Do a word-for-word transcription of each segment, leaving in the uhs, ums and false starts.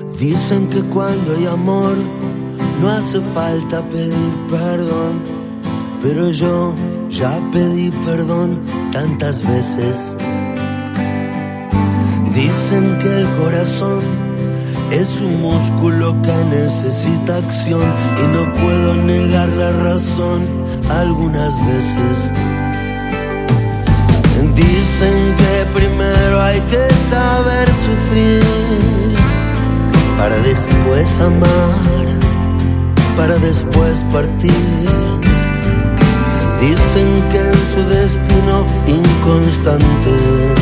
Dicen que cuando hay amor no hace falta pedir perdón, pero yo ya pedí perdón tantas veces. Dicen que el corazón es un músculo que necesita acción y no puedo negar la razón algunas veces. Dicen que primero hay que saber sufrir para después amar, para después partir. Dicen que en su destino inconstante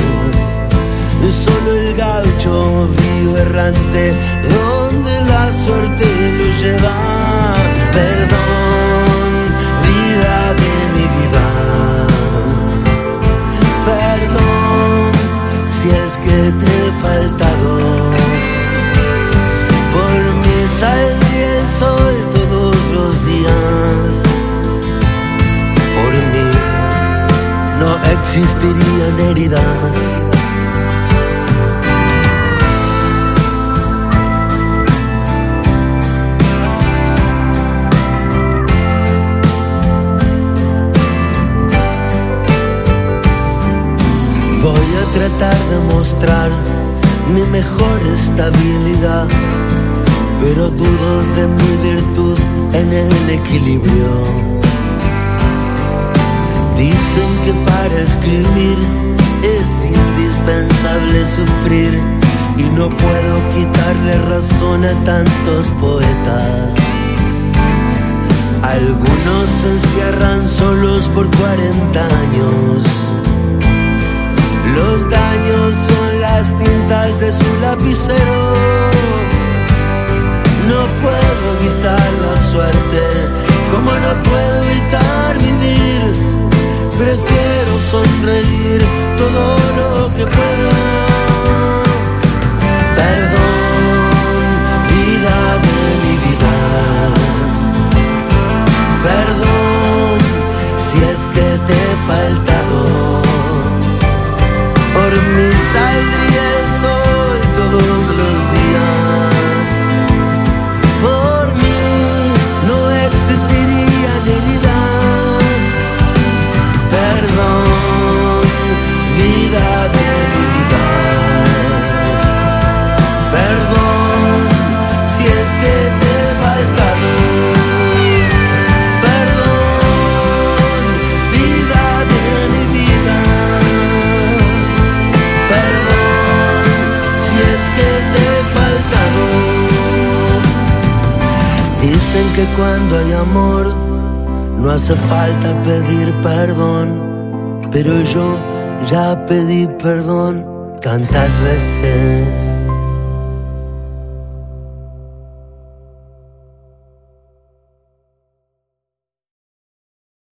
solo el gaucho vive errante, donde la suerte lo lleva. Perdón, vida de mi vida, perdón si es que te he faltado. Por mí saldría el sol todos los días, por mí no existirían heridas. Voy a tratar de mostrar mi mejor estabilidad, pero dudo de mi virtud en el equilibrio. Dicen que para escribir es indispensable sufrir, y no puedo quitarle razón a tantos poetas. Algunos se encierran solos por cuarenta años. Los daños son las tintas de su lapicero. No puedo evitar la suerte, como no puedo evitar vivir. Prefiero sonreír todo lo que pueda. Perdón, vida de mi vida, perdón si es que te he faltado. Por mí saldría el sol todos los días, por mí no existirían heridas. Perdón, vida de mi vida, perdón si es que te he faltado. Perdón, vida de mi vida, dicen que cuando hay amor no hace falta pedir perdón, pero yo ya pedí perdón tantas veces.